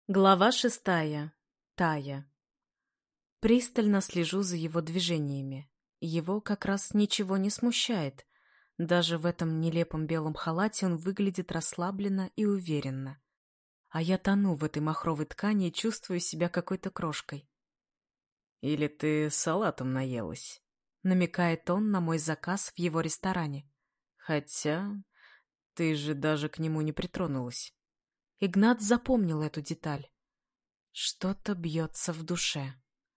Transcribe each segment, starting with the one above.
Глава 6. Тая. Пристально слежу за его движениями. Его как раз ничего не смущает. Даже в этом нелепом белом халате он выглядит расслабленно и уверенно. А я тону в этой махровой ткани и чувствую себя какой-то крошкой. «Или ты салатом наелась?» Намекает он на мой заказ в его ресторане. «Хотя ты же даже к нему не притронулась». Игнат запомнил эту деталь. Что-то бьется в душе.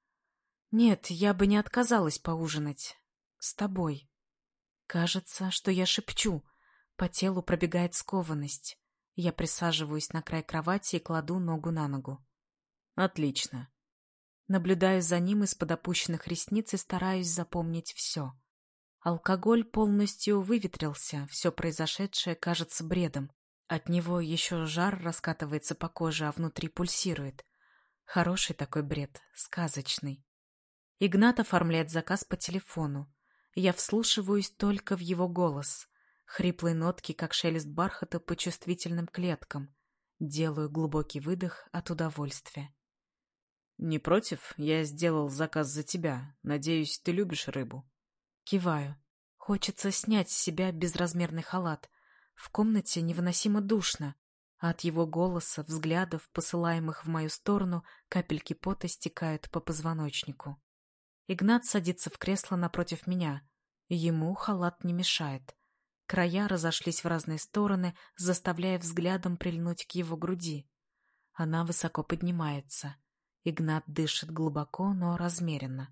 Нет, я бы не отказалась поужинать. С тобой. Кажется, что я шепчу. По телу пробегает скованность. Я присаживаюсь на край кровати и кладу ногу на ногу. «Отлично». Наблюдаю за ним из-под опущенных ресниц и стараюсь запомнить все. Алкоголь полностью выветрился, все произошедшее кажется бредом. От него еще жар раскатывается по коже, а внутри пульсирует. Хороший такой бред, сказочный. Игнат оформляет заказ по телефону. Я вслушиваюсь только в его голос. Хриплые нотки, как шелест бархата по чувствительным клеткам. Делаю глубокий выдох от удовольствия. «Не против? Я сделал заказ за тебя. Надеюсь, ты любишь рыбу?» Киваю. Хочется снять с себя безразмерный халат. В комнате невыносимо душно, а от его голоса, взглядов, посылаемых в мою сторону, капельки пота стекают по позвоночнику. Игнат садится в кресло напротив меня. Ему халат не мешает. Края разошлись в разные стороны, заставляя взглядом прильнуть к его груди. Она высоко поднимается. Игнат дышит глубоко, но размеренно.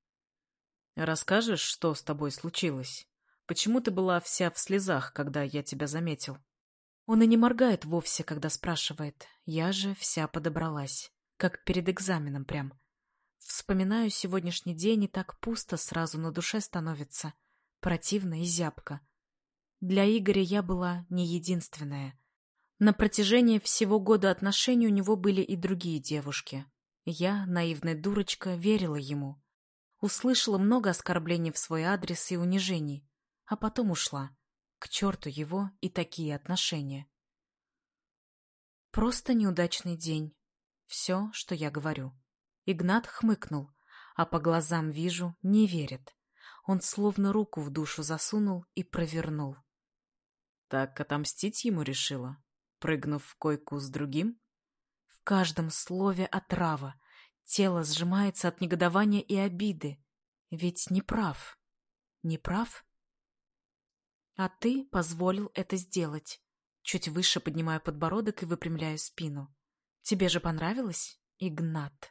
«Расскажешь, что с тобой случилось? Почему ты была вся в слезах, когда я тебя заметил?» Он и не моргает вовсе, когда спрашивает. Я же вся подобралась. Как перед экзаменом прям. Вспоминаю сегодняшний день, и так пусто сразу на душе становится. Противно и зябко. Для Игоря я была не единственная. На протяжении всего года отношений у него были и другие девушки. Я, наивная дурочка, верила ему. Услышала много оскорблений в свой адрес и унижений, а потом ушла. К черту его и такие отношения. Просто неудачный день. Все, что я говорю. Игнат хмыкнул, а по глазам вижу, не верит. Он словно руку в душу засунул и провернул. «Так отомстить ему решила, прыгнув в койку с другим?» В каждом слове отрава. Тело сжимается от негодования и обиды. Ведь не прав. Не прав? А ты позволил это сделать. Чуть выше поднимаю подбородок и выпрямляю спину. Тебе же понравилось, Игнат?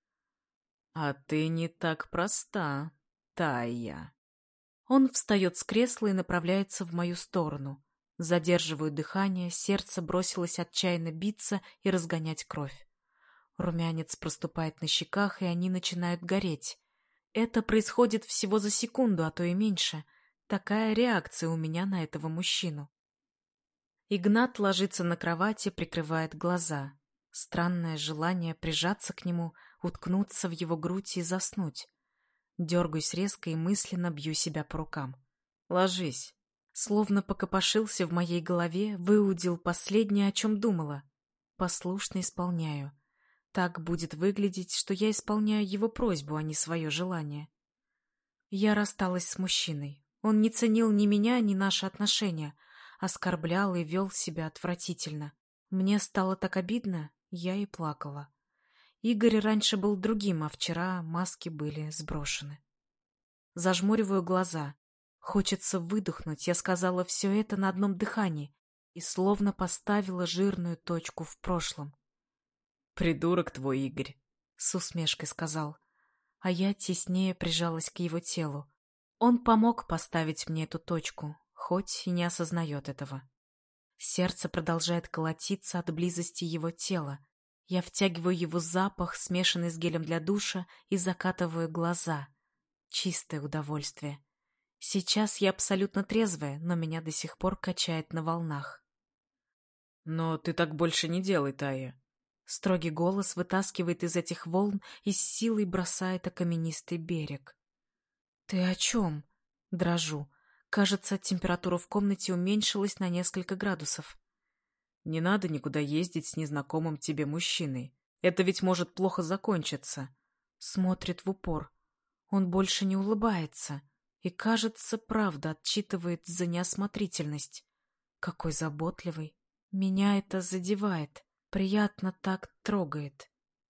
«А ты не так проста, Тая». Он встает с кресла и направляется в мою сторону. Задерживаю дыхание, сердце бросилось отчаянно биться и разгонять кровь. Румянец проступает на щеках, и они начинают гореть. Это происходит всего за секунду, а то и меньше. Такая реакция у меня на этого мужчину. Игнат ложится на кровати, прикрывает глаза. Странное желание прижаться к нему, уткнуться в его грудь и заснуть. Дергаюсь резко и мысленно бью себя по рукам. «Ложись». Словно покопошился в моей голове, выудил последнее, о чем думала. Послушно исполняю. Так будет выглядеть, что я исполняю его просьбу, а не свое желание. Я рассталась с мужчиной. Он не ценил ни меня, ни наши отношения. Оскорблял и вел себя отвратительно. Мне стало так обидно, я и плакала. Игорь раньше был другим, а вчера маски были сброшены. Зажмуриваю глаза. Хочется выдохнуть, я сказала все это на одном дыхании и словно поставила жирную точку в прошлом. «Придурок твой Игорь», — с усмешкой сказал, а я теснее прижалась к его телу. Он помог поставить мне эту точку, хоть и не осознает этого. Сердце продолжает колотиться от близости его тела. Я втягиваю его запах, смешанный с гелем для душа, и закатываю глаза. Чистое удовольствие. Сейчас я абсолютно трезвая, но меня до сих пор качает на волнах. «Но ты так больше не делай, Тая». Строгий голос вытаскивает из этих волн и с силой бросает о каменистый берег. «Ты о чем?» Дрожу. Кажется, температура в комнате уменьшилась на несколько градусов. «Не надо никуда ездить с незнакомым тебе мужчиной. Это ведь может плохо закончиться. Смотрит в упор. Он больше не улыбается. И, кажется, правда отчитывает за неосмотрительность. Какой заботливый. Меня это задевает. Приятно так трогает.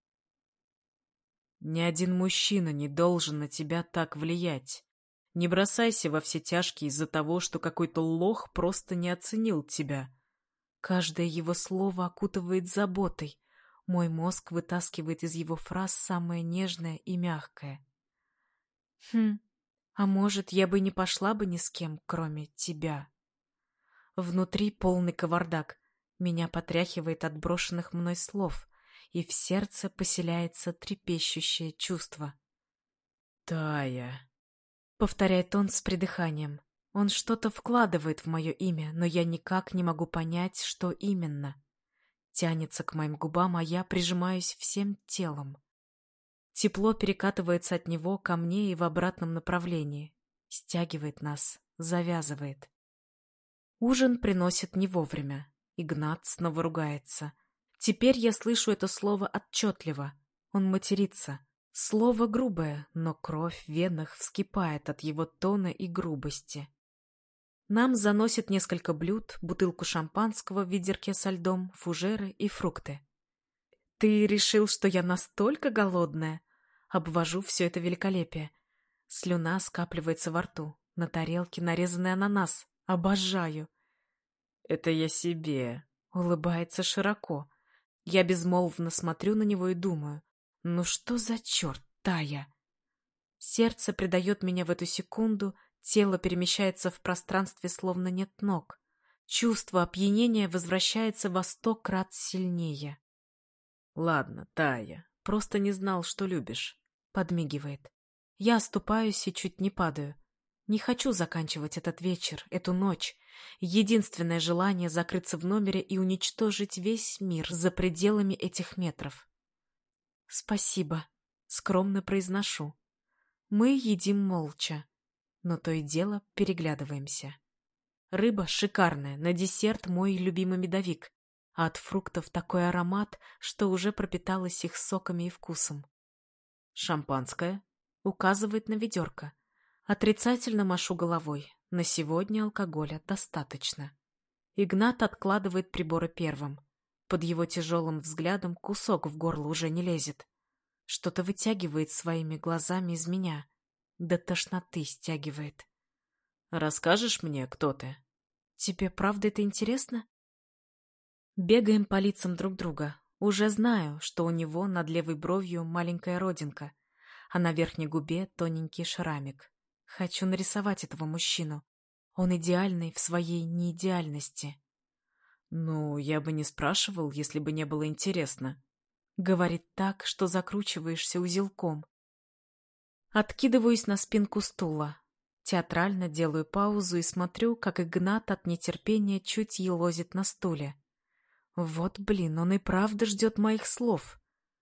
Ни один мужчина не должен на тебя так влиять. Не бросайся во все тяжкие из-за того, что какой-то лох просто не оценил тебя. Каждое его слово окутывает заботой. Мой мозг вытаскивает из его фраз самое нежное и мягкое. А может, я бы не пошла бы ни с кем, кроме тебя. Внутри полный кавардак. Меня потряхивает от брошенных мной слов, и в сердце поселяется трепещущее чувство. «Тая», — повторяет он с придыханием. Он что-то вкладывает в мое имя, но я никак не могу понять, что именно. Тянется к моим губам, а я прижимаюсь всем телом. Тепло перекатывается от него ко мне и в обратном направлении. Стягивает нас, завязывает. Ужин приносит не вовремя. Игнат снова ругается. Теперь я слышу это слово отчетливо. Он матерится. Слово грубое, но кровь в венах вскипает от его тона и грубости. Нам заносят несколько блюд, бутылку шампанского в ведерке со льдом, фужеры и фрукты. «Ты решил, что я настолько голодная?» Обвожу все это великолепие. Слюна скапливается во рту. На тарелке нарезанный ананас. Обожаю. «Это я себе», — улыбается широко. Я безмолвно смотрю на него и думаю, ну что за черт, Тая? Сердце предает меня в эту секунду, тело перемещается в пространстве, словно нет ног. Чувство опьянения возвращается во 100 крат сильнее. «Ладно, Тая, просто не знал, что любишь», — подмигивает. Я оступаюсь и чуть не падаю. Не хочу заканчивать этот вечер, эту ночь. Единственное желание — закрыться в номере и уничтожить весь мир за пределами этих метров. «Спасибо», — скромно произношу. Мы едим молча, но то и дело переглядываемся. Рыба шикарная, на десерт мой любимый медовик, а от фруктов такой аромат, что уже пропиталась их соками и вкусом. «Шампанское?» — указывает на ведерко. Отрицательно машу головой. На сегодня алкоголя достаточно. Игнат откладывает приборы первым. Под его тяжелым взглядом кусок в горло уже не лезет. Что-то вытягивает своими глазами из меня. До тошноты стягивает. «Расскажешь мне, кто ты?» Тебе правда это интересно? Бегаем по лицам друг друга. Уже знаю, что у него над левой бровью маленькая родинка, а на верхней губе тоненький шрамик. Хочу нарисовать этого мужчину. Он идеальный в своей неидеальности. «Ну, я бы не спрашивал, если бы не было интересно». Говорит так, что закручиваешься узелком. Откидываюсь на спинку стула. Театрально делаю паузу и смотрю, как Игнат от нетерпения чуть елозит на стуле. Вот, блин, он и правда ждет моих слов.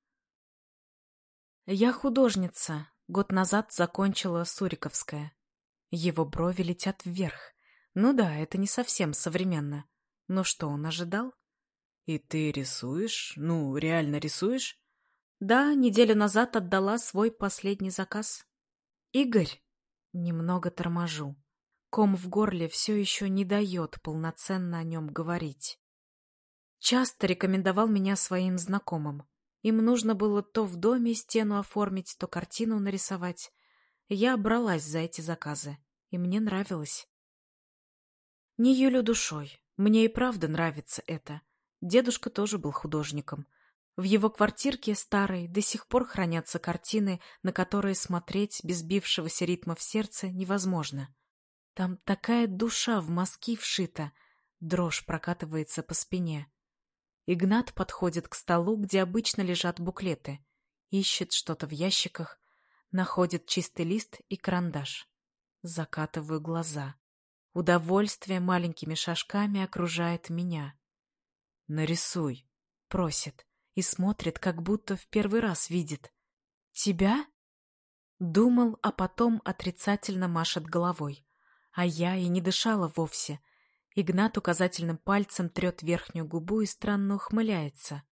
Я художница. Год назад закончила Суриковское. Его брови летят вверх. Ну да, это не совсем современно. Но что он ожидал? «И ты рисуешь? Ну, реально рисуешь?» Да, неделю назад отдала свой последний заказ. Игорь, немного торможу. Ком в горле все еще не дает полноценно о нем говорить. Часто рекомендовал меня своим знакомым. Им нужно было то в доме стену оформить, то картину нарисовать. Я бралась за эти заказы, и мне нравилось. Не юлю душой, мне и правда нравится это. Дедушка тоже был художником. В его квартирке старой до сих пор хранятся картины, на которые смотреть без бившегося ритма в сердце невозможно. Там такая душа в мозги вшита, дрожь прокатывается по спине. Игнат подходит к столу, где обычно лежат буклеты, ищет что-то в ящиках, находит чистый лист и карандаш. Закатываю глаза. Удовольствие маленькими шажками окружает меня. «Нарисуй», — просит, и смотрит, как будто в первый раз видит. «Тебя?» Думал, а потом отрицательно машет головой. А я и не дышала вовсе. Игнат указательным пальцем трет верхнюю губу и странно ухмыляется.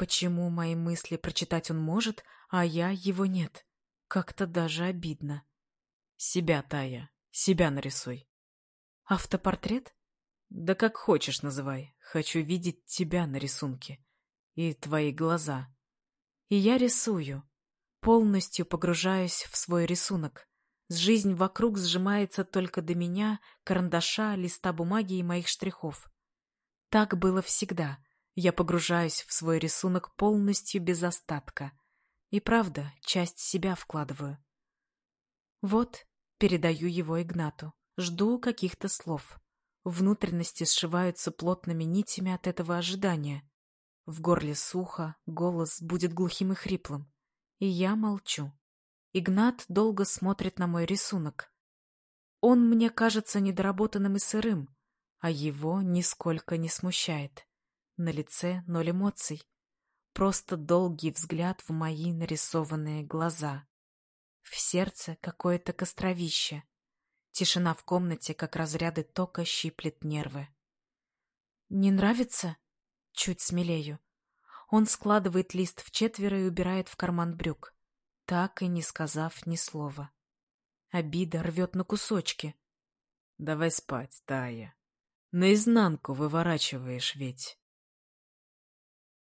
Почему мои мысли прочитать он может, а я его нет? Как-то даже обидно. Себя, Тая, себя нарисуй. Автопортрет? Да как хочешь называй. Хочу видеть тебя на рисунке. И твои глаза. И я рисую. Полностью погружаюсь в свой рисунок. Жизнь вокруг сжимается только до меня, карандаша, листа бумаги и моих штрихов. Так было всегда. Я погружаюсь в свой рисунок полностью без остатка. И правда, часть себя вкладываю. Вот, передаю его Игнату. Жду каких-то слов. Внутренности сшиваются плотными нитями от этого ожидания. В горле сухо, голос будет глухим и хриплым. И я молчу. Игнат долго смотрит на мой рисунок. Он мне кажется недоработанным и сырым, а его нисколько не смущает. На лице 0 эмоций. Просто долгий взгляд в мои нарисованные глаза. В сердце какое-то костровище. Тишина в комнате, как разряды тока, щиплет нервы. «Не нравится?» Чуть смелею. Он складывает лист в четверо и убирает в карман брюк, так и не сказав ни слова. Обида рвет на кусочки. Давай спать, Тая. Наизнанку выворачиваешь ведь.